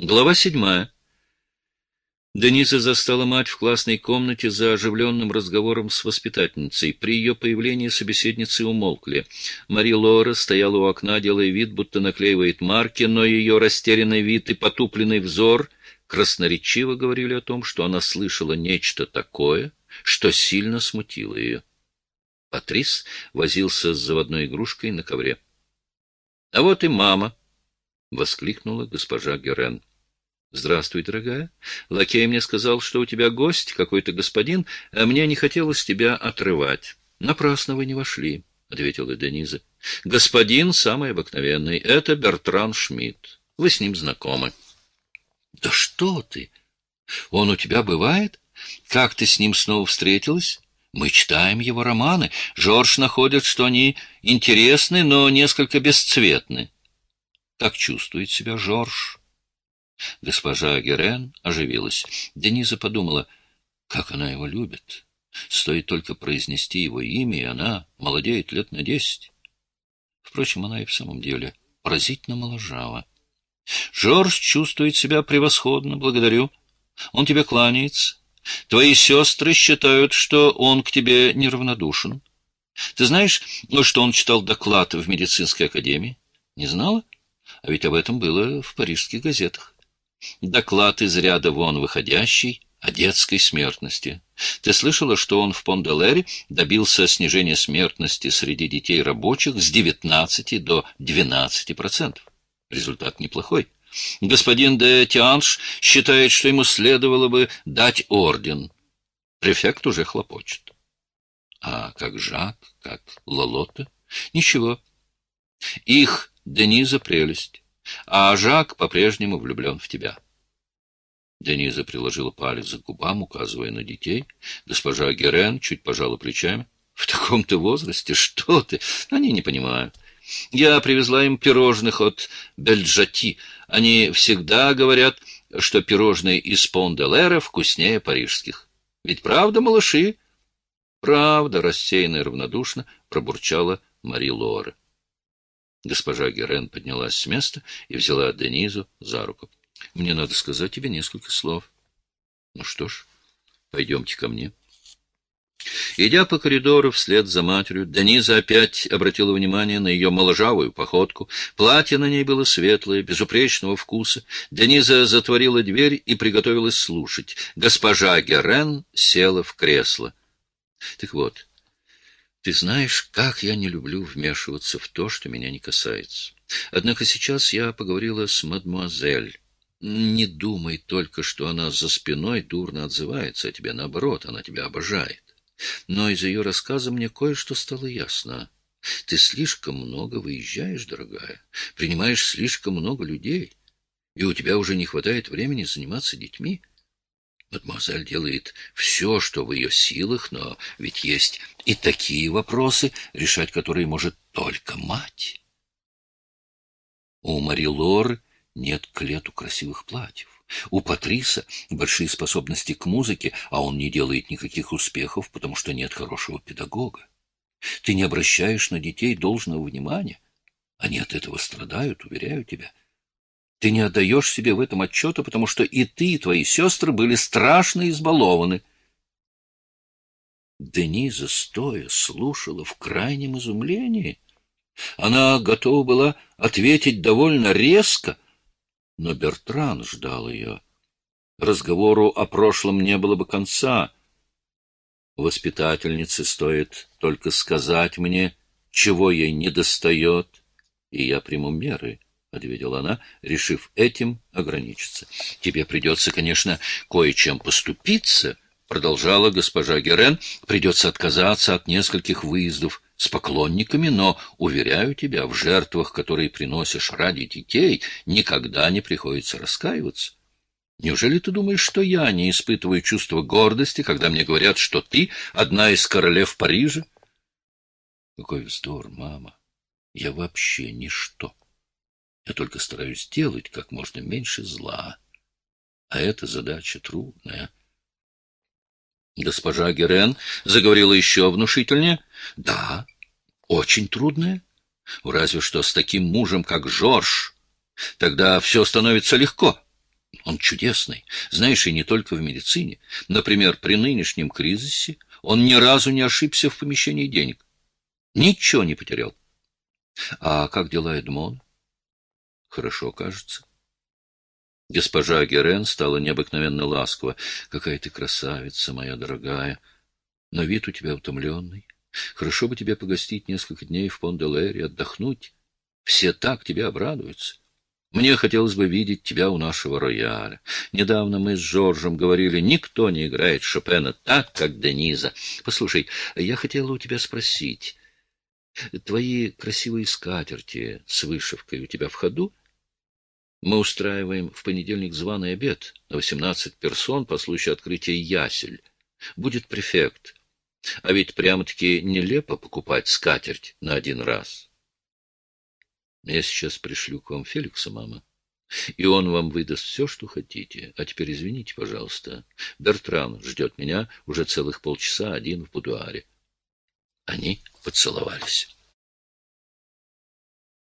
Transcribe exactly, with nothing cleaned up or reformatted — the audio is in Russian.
Глава седьмая. Дениза застала мать в классной комнате за оживленным разговором с воспитательницей. При ее появлении собеседницы умолкли. Мари Лора стояла у окна, делая вид, будто наклеивает марки, но ее растерянный вид и потупленный взор красноречиво говорили о том, что она слышала нечто такое, что сильно смутило ее. Патрис возился с заводной игрушкой на ковре. — А вот и мама! — воскликнула госпожа Гюрен. — Здравствуй, дорогая. Лакей мне сказал, что у тебя гость, какой-то господин, а мне не хотелось тебя отрывать. — Напрасно вы не вошли, — ответила Дениза. — Господин самый обыкновенный. Это Бертран Шмидт. Вы с ним знакомы. — Да что ты! Он у тебя бывает? Как ты с ним снова встретилась? Мы читаем его романы. Жорж находит, что они интересны, но несколько бесцветны. Как чувствует себя Жорж? Госпожа Гюрен оживилась. Дениза подумала, как она его любит. Стоит только произнести его имя, и она молодеет лет на десять. Впрочем, она и в самом деле поразительно моложава. Жорж чувствует себя превосходно, благодарю. Он тебе кланяется. Твои сестры считают, что он к тебе неравнодушен. Ты знаешь, что он читал доклад в медицинской академии? Не знала? А ведь об этом было в парижских газетах. Доклад из ряда вон выходящий о детской смертности. Ты слышала, что он в Пон-де-Лере добился снижения смертности среди детей рабочих с девятнадцати до двенадцати процентов? Результат неплохой. Господин де Тианш считает, что ему следовало бы дать орден. Префект уже хлопочет. А как Жак, как Лолота? Ничего. Их Дениза прелесть, а Жак по-прежнему влюблен в тебя. Дениза приложила палец к губам, указывая на детей. Госпожа Гюрен чуть пожала плечами. В таком-то возрасте? Что ты? Они не понимают. Я привезла им пирожных от Бельджати. Они всегда говорят, что пирожные из Пон-де-Лера вкуснее парижских. Ведь правда, малыши? Правда, рассеянно и равнодушно пробурчала Мари Лора. Госпожа Гюрен поднялась с места и взяла Денизу за руку. — Мне надо сказать тебе несколько слов. — Ну что ж, пойдемте ко мне. Идя по коридору вслед за матерью, Дениза опять обратила внимание на ее моложавую походку. Платье на ней было светлое, безупречного вкуса. Дениза затворила дверь и приготовилась слушать. Госпожа Гюрен села в кресло. — Так вот, ты знаешь, как я не люблю вмешиваться в то, что меня не касается. Однако сейчас я поговорила с мадемуазель. Не думай только, что она за спиной дурно отзывается о тебе. Наоборот, она тебя обожает. Но из ее рассказа мне кое-что стало ясно. Ты слишком много выезжаешь, дорогая, принимаешь слишком много людей, и у тебя уже не хватает времени заниматься детьми. Мадемуазель делает все, что в ее силах, но ведь есть и такие вопросы, решать которые может только мать. У Мари Лоры нет к лету красивых платьев. У Патриса большие способности к музыке, а он не делает никаких успехов, потому что нет хорошего педагога. Ты не обращаешь на детей должного внимания. Они от этого страдают, уверяю тебя. Ты не отдаешь себе в этом отчета, потому что и ты, и твои сестры были страшно избалованы. Дениза, стоя, слушала в крайнем изумлении. Она готова была ответить довольно резко, но Бертран ждал ее. Разговору о прошлом не было бы конца. Воспитательнице стоит только сказать мне, чего ей недостает, и я приму меры, — ответила она, решив этим ограничиться. — Тебе придется, конечно, кое-чем поступиться, — продолжала госпожа Гюрен. — Придется отказаться от нескольких выездов с поклонниками, но, уверяю тебя, в жертвах, которые приносишь ради детей, никогда не приходится раскаиваться. Неужели ты думаешь, что я не испытываю чувства гордости, когда мне говорят, что ты одна из королев Парижа? Какой вздор, мама! Я вообще ничто. Я только стараюсь делать как можно меньше зла. А эта задача трудная. Госпожа Гюрен заговорила еще внушительнее. Да, очень трудная. Разве что с таким мужем, как Жорж. Тогда все становится легко. Он чудесный. Знаешь, и не только в медицине. Например, при нынешнем кризисе он ни разу не ошибся в помещении денег. Ничего не потерял. А как дела Эдмон? Хорошо, кажется. Госпожа Герен стала необыкновенно ласково. Какая ты красавица, моя дорогая. Но вид у тебя утомленный. Хорошо бы тебе погостить несколько дней в Пон-де-Лэре, отдохнуть. Все так тебе обрадуются. Мне хотелось бы видеть тебя у нашего рояля. Недавно мы с Жоржем говорили, никто не играет Шопена так, как Дениза. Послушай, я хотела у тебя спросить, твои красивые скатерти с вышивкой у тебя в ходу? Мы устраиваем в понедельник званый обед на восемнадцать персон по случаю открытия ясель. Будет префект. А ведь прямо-таки нелепо покупать скатерть на один раз. Я сейчас пришлю к вам Феликса, мама, и он вам выдаст все, что хотите. А теперь извините, пожалуйста. Бертран ждет меня уже целых полчаса один в будуаре. Они поцеловались.